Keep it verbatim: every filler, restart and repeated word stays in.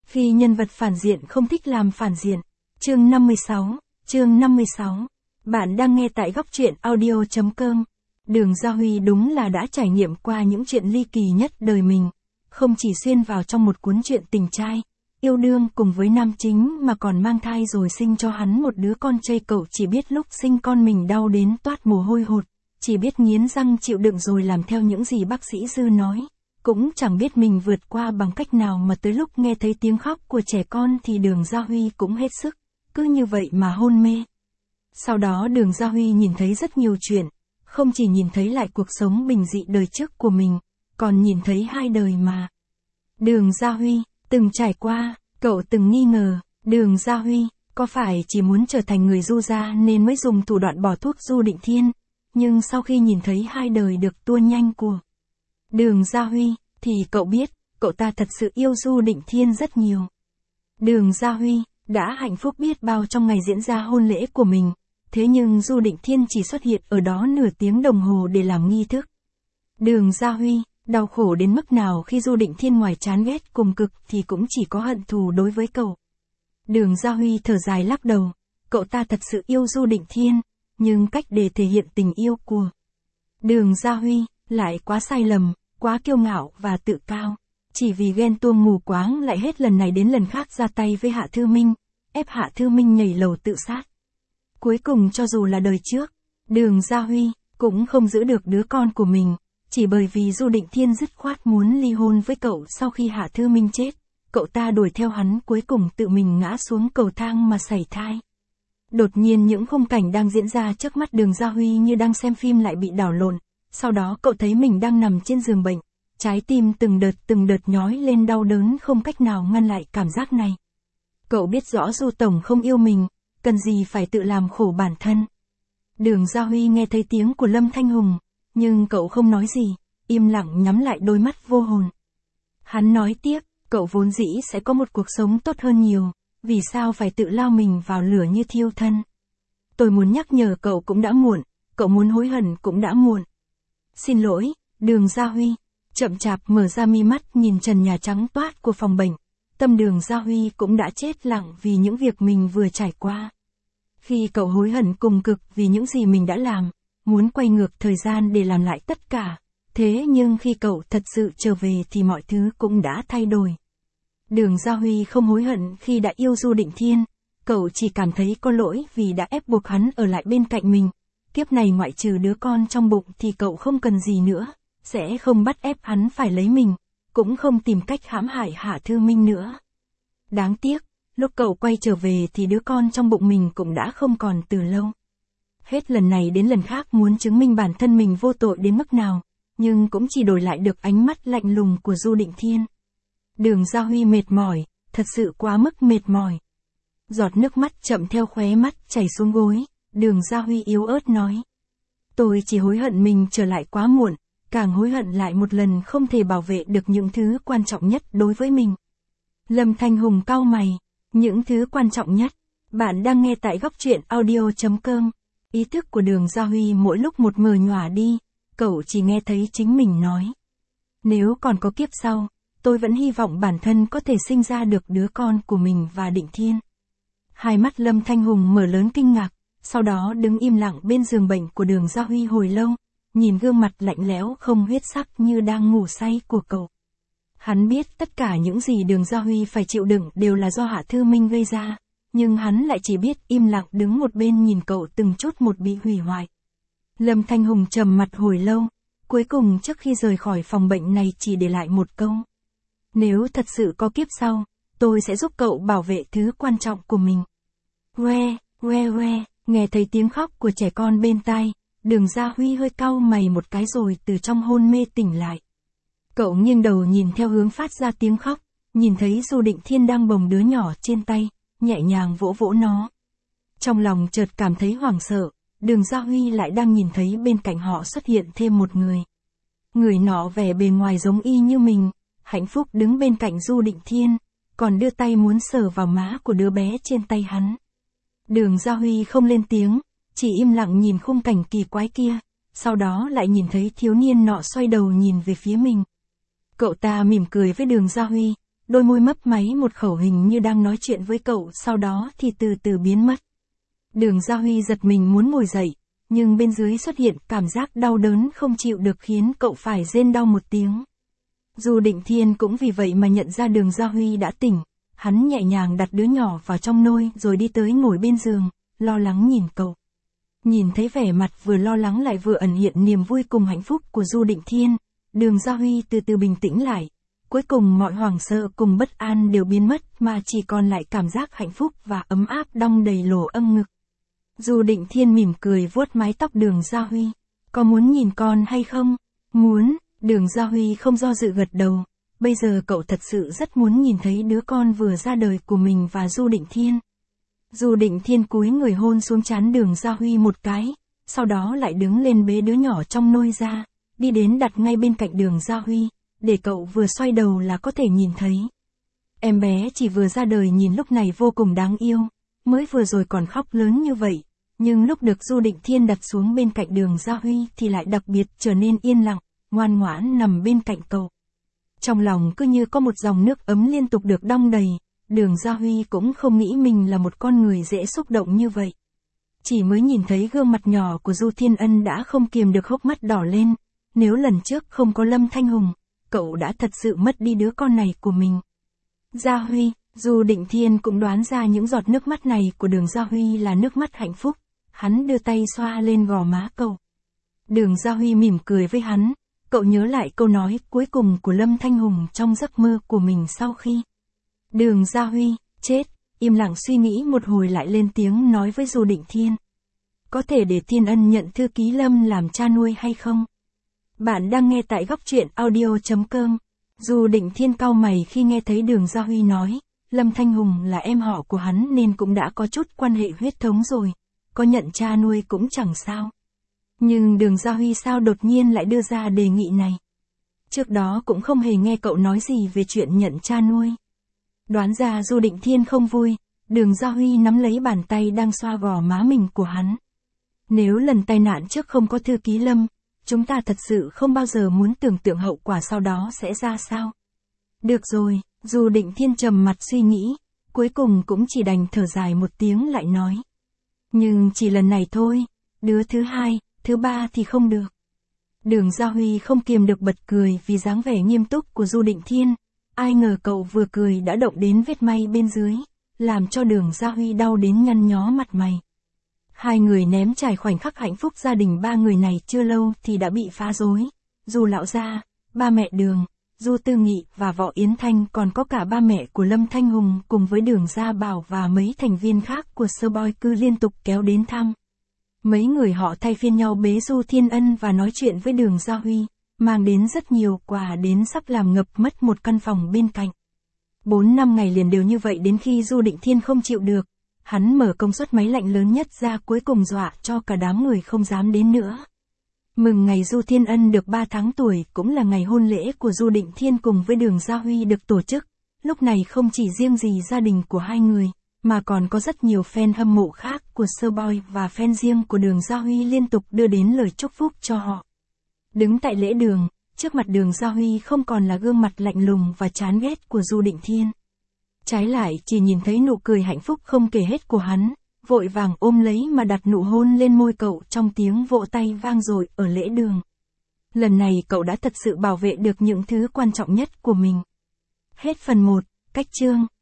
Khi nhân vật phản diện không thích làm phản diện. Chương năm mươi sáu, chương năm mươi sáu. Bạn đang nghe tại góc truyện audio chấm com. Đường Gia Huy đúng là đã trải nghiệm qua những chuyện ly kỳ nhất đời mình. Không chỉ xuyên vào trong một cuốn truyện tình trai, yêu đương cùng với nam chính mà còn mang thai rồi sinh cho hắn một đứa con trai. Cậu chỉ biết lúc sinh con mình đau đến toát mồ hôi hột, chỉ biết nghiến răng chịu đựng rồi làm theo những gì bác sĩ Dư nói. Cũng chẳng biết mình vượt qua bằng cách nào mà tới lúc nghe thấy tiếng khóc của trẻ con thì Đường Gia Huy cũng hết sức, cứ như vậy mà hôn mê. Sau đó Đường Gia Huy nhìn thấy rất nhiều chuyện, không chỉ nhìn thấy lại cuộc sống bình dị đời trước của mình, còn nhìn thấy hai đời mà Đường Gia Huy từng trải qua. Cậu từng nghi ngờ, Đường Gia Huy có phải chỉ muốn trở thành người Du gia nên mới dùng thủ đoạn bỏ thuốc Du Định Thiên, nhưng sau khi nhìn thấy hai đời được tua nhanh của Đường Gia Huy, thì cậu biết, cậu ta thật sự yêu Du Định Thiên rất nhiều. Đường Gia Huy đã hạnh phúc biết bao trong ngày diễn ra hôn lễ của mình, thế nhưng Du Định Thiên chỉ xuất hiện ở đó nửa tiếng đồng hồ để làm nghi thức. Đường Gia Huy đau khổ đến mức nào khi Du Định Thiên ngoài chán ghét cùng cực thì cũng chỉ có hận thù đối với cậu. Đường Gia Huy thở dài lắc đầu, cậu ta thật sự yêu Du Định Thiên, nhưng cách để thể hiện tình yêu của Đường Gia Huy lại quá sai lầm, quá kiêu ngạo và tự cao. Chỉ vì ghen tuông mù quáng lại hết lần này đến lần khác ra tay với Hạ Thư Minh, ép Hạ Thư Minh nhảy lầu tự sát. Cuối cùng cho dù là đời trước, Đường Gia Huy cũng không giữ được đứa con của mình, chỉ bởi vì Du Định Thiên dứt khoát muốn ly hôn với cậu sau khi Hạ Thư Minh chết. Cậu ta đuổi theo hắn cuối cùng tự mình ngã xuống cầu thang mà sảy thai. Đột nhiên những khung cảnh đang diễn ra trước mắt Đường Gia Huy như đang xem phim lại bị đảo lộn. Sau đó cậu thấy mình đang nằm trên giường bệnh, trái tim từng đợt từng đợt nhói lên đau đớn không cách nào ngăn lại cảm giác này. Cậu biết rõ Du Tổng không yêu mình, cần gì phải tự làm khổ bản thân. Đường Gia Huy nghe thấy tiếng của Lâm Thanh Hùng, nhưng cậu không nói gì, im lặng nhắm lại đôi mắt vô hồn. Hắn nói tiếp, cậu vốn dĩ sẽ có một cuộc sống tốt hơn nhiều, vì sao phải tự lao mình vào lửa như thiêu thân. Tôi muốn nhắc nhở cậu cũng đã muộn, cậu muốn hối hận cũng đã muộn. Xin lỗi, Đường Gia Huy chậm chạp mở ra mi mắt nhìn trần nhà trắng toát của phòng bệnh. Tâm Đường Gia Huy cũng đã chết lặng vì những việc mình vừa trải qua. Khi cậu hối hận cùng cực vì những gì mình đã làm, muốn quay ngược thời gian để làm lại tất cả, thế nhưng khi cậu thật sự trở về thì mọi thứ cũng đã thay đổi. Đường Gia Huy không hối hận khi đã yêu Du Định Thiên, cậu chỉ cảm thấy có lỗi vì đã ép buộc hắn ở lại bên cạnh mình. Kiếp này ngoại trừ đứa con trong bụng thì cậu không cần gì nữa, sẽ không bắt ép hắn phải lấy mình, cũng không tìm cách hãm hại Hạ Thư Minh nữa. Đáng tiếc, lúc cậu quay trở về thì đứa con trong bụng mình cũng đã không còn từ lâu. Hết lần này đến lần khác muốn chứng minh bản thân mình vô tội đến mức nào, nhưng cũng chỉ đổi lại được ánh mắt lạnh lùng của Du Định Thiên. Đường Gia Huy mệt mỏi, thật sự quá mức mệt mỏi. Giọt nước mắt chậm theo khóe mắt chảy xuống gối, Đường Gia Huy yếu ớt nói. Tôi chỉ hối hận mình trở lại quá muộn, càng hối hận lại một lần không thể bảo vệ được những thứ quan trọng nhất đối với mình. Lâm Thanh Hùng cau mày, những thứ quan trọng nhất. Bạn đang nghe tại góc truyện audio chấm com. Ý thức của Đường Gia Huy mỗi lúc một mờ nhòa đi, cậu chỉ nghe thấy chính mình nói. Nếu còn có kiếp sau, tôi vẫn hy vọng bản thân có thể sinh ra được đứa con của mình và Định Thiên. Hai mắt Lâm Thanh Hùng mở lớn kinh ngạc, sau đó đứng im lặng bên giường bệnh của Đường Gia Huy hồi lâu, nhìn gương mặt lạnh lẽo không huyết sắc như đang ngủ say của cậu. Hắn biết tất cả những gì Đường Gia Huy phải chịu đựng đều là do Hạ Thư Minh gây ra, nhưng hắn lại chỉ biết im lặng đứng một bên nhìn cậu từng chút một bị hủy hoại. Lâm Thanh Hùng trầm mặt hồi lâu, cuối cùng trước khi rời khỏi phòng bệnh này chỉ để lại một câu. Nếu thật sự có kiếp sau, tôi sẽ giúp cậu bảo vệ thứ quan trọng của mình. Que, que que, nghe thấy tiếng khóc của trẻ con bên tai, Đường Gia Huy hơi cau mày một cái rồi từ trong hôn mê tỉnh lại. Cậu nghiêng đầu nhìn theo hướng phát ra tiếng khóc, nhìn thấy Du Định Thiên đang bồng đứa nhỏ trên tay, nhẹ nhàng vỗ vỗ nó. Trong lòng chợt cảm thấy hoảng sợ, Đường Gia Huy lại đang nhìn thấy bên cạnh họ xuất hiện thêm một người. Người nọ vẻ bề ngoài giống y như mình, hạnh phúc đứng bên cạnh Du Định Thiên, còn đưa tay muốn sờ vào má của đứa bé trên tay hắn. Đường Gia Huy không lên tiếng, chỉ im lặng nhìn khung cảnh kỳ quái kia, sau đó lại nhìn thấy thiếu niên nọ xoay đầu nhìn về phía mình. Cậu ta mỉm cười với Đường Gia Huy, đôi môi mấp máy một khẩu hình như đang nói chuyện với cậu, sau đó thì từ từ biến mất. Đường Gia Huy giật mình muốn ngồi dậy, nhưng bên dưới xuất hiện cảm giác đau đớn không chịu được khiến cậu phải rên đau một tiếng. Du Định Thiên cũng vì vậy mà nhận ra Đường Gia Huy đã tỉnh, hắn nhẹ nhàng đặt đứa nhỏ vào trong nôi rồi đi tới ngồi bên giường, lo lắng nhìn cậu. Nhìn thấy vẻ mặt vừa lo lắng lại vừa ẩn hiện niềm vui cùng hạnh phúc của Du Định Thiên, Đường Gia Huy từ từ bình tĩnh lại. Cuối cùng mọi hoảng sợ cùng bất an đều biến mất mà chỉ còn lại cảm giác hạnh phúc và ấm áp đong đầy lỗ âm ngực. Du Định Thiên mỉm cười vuốt mái tóc Đường Gia Huy. Có muốn nhìn con hay không? Muốn, Đường Gia Huy không do dự gật đầu. Bây giờ cậu thật sự rất muốn nhìn thấy đứa con vừa ra đời của mình và Du Định Thiên. Du Định Thiên cúi người hôn xuống trán Đường Gia Huy một cái, sau đó lại đứng lên bế đứa nhỏ trong nôi ra, đi đến đặt ngay bên cạnh Đường Gia Huy, để cậu vừa xoay đầu là có thể nhìn thấy. Em bé chỉ vừa ra đời nhìn lúc này vô cùng đáng yêu, mới vừa rồi còn khóc lớn như vậy, nhưng lúc được Du Định Thiên đặt xuống bên cạnh Đường Gia Huy thì lại đặc biệt trở nên yên lặng, ngoan ngoãn nằm bên cạnh cậu. Trong lòng cứ như có một dòng nước ấm liên tục được đong đầy, Đường Gia Huy cũng không nghĩ mình là một con người dễ xúc động như vậy. Chỉ mới nhìn thấy gương mặt nhỏ của Du Thiên Ân đã không kiềm được hốc mắt đỏ lên, nếu lần trước không có Lâm Thanh Hùng, cậu đã thật sự mất đi đứa con này của mình. Gia Huy, Du Định Thiên cũng đoán ra những giọt nước mắt này của Đường Gia Huy là nước mắt hạnh phúc, hắn đưa tay xoa lên gò má cậu. Đường Gia Huy mỉm cười với hắn, cậu nhớ lại câu nói cuối cùng của Lâm Thanh Hùng trong giấc mơ của mình sau khi. Đường Gia Huy, chết, im lặng suy nghĩ một hồi lại lên tiếng nói với Du Định Thiên. Có thể để Thiên Ân nhận thư ký Lâm làm cha nuôi hay không? Bạn đang nghe tại góc truyện audio chấm com. Du Định Thiên cau mày khi nghe thấy Đường Gia Huy nói, Lâm Thanh Hùng là em họ của hắn nên cũng đã có chút quan hệ huyết thống rồi, có nhận cha nuôi cũng chẳng sao. Nhưng Đường Gia Huy sao đột nhiên lại đưa ra đề nghị này? Trước đó cũng không hề nghe cậu nói gì về chuyện nhận cha nuôi. Đoán ra Du Định Thiên không vui, Đường Gia Huy nắm lấy bàn tay đang xoa gò má mình của hắn. Nếu lần tai nạn trước không có thư ký Lâm, chúng ta thật sự không bao giờ muốn tưởng tượng hậu quả sau đó sẽ ra sao. Được rồi, Du Định Thiên trầm mặt suy nghĩ, cuối cùng cũng chỉ đành thở dài một tiếng lại nói. Nhưng chỉ lần này thôi, đứa thứ hai, thứ ba thì không được. Đường Gia Huy không kiềm được bật cười vì dáng vẻ nghiêm túc của Du Định Thiên. Ai ngờ cậu vừa cười đã động đến vết may bên dưới, làm cho Đường Gia Huy đau đến nhăn nhó mặt mày. Hai người ném trải khoảnh khắc hạnh phúc gia đình ba người này chưa lâu thì đã bị phá rối. Du lão gia, ba mẹ Đường, Du Tư Nghị và Võ Yến Thanh còn có cả ba mẹ của Lâm Thanh Hùng cùng với Đường Gia Bảo và mấy thành viên khác của Sơ Boy cứ liên tục kéo đến thăm. Mấy người họ thay phiên nhau bế Du Thiên Ân và nói chuyện với Đường Gia Huy, mang đến rất nhiều quà đến sắp làm ngập mất một căn phòng bên cạnh. Bốn năm ngày liền đều như vậy đến khi Du Định Thiên không chịu được, hắn mở công suất máy lạnh lớn nhất ra cuối cùng dọa cho cả đám người không dám đến nữa. Mừng ngày Du Thiên Ân được ba tháng tuổi cũng là ngày hôn lễ của Du Định Thiên cùng với Đường Gia Huy được tổ chức, lúc này không chỉ riêng gì gia đình của hai người, mà còn có rất nhiều fan hâm mộ khác của Sơ Boy và fan riêng của Đường Gia Huy liên tục đưa đến lời chúc phúc cho họ. Đứng tại lễ đường, trước mặt Đường Gia Huy không còn là gương mặt lạnh lùng và chán ghét của Du Định Thiên. Trái lại chỉ nhìn thấy nụ cười hạnh phúc không kể hết của hắn, vội vàng ôm lấy mà đặt nụ hôn lên môi cậu trong tiếng vỗ tay vang dội ở lễ đường. Lần này cậu đã thật sự bảo vệ được những thứ quan trọng nhất của mình. Hết phần một, cách chương.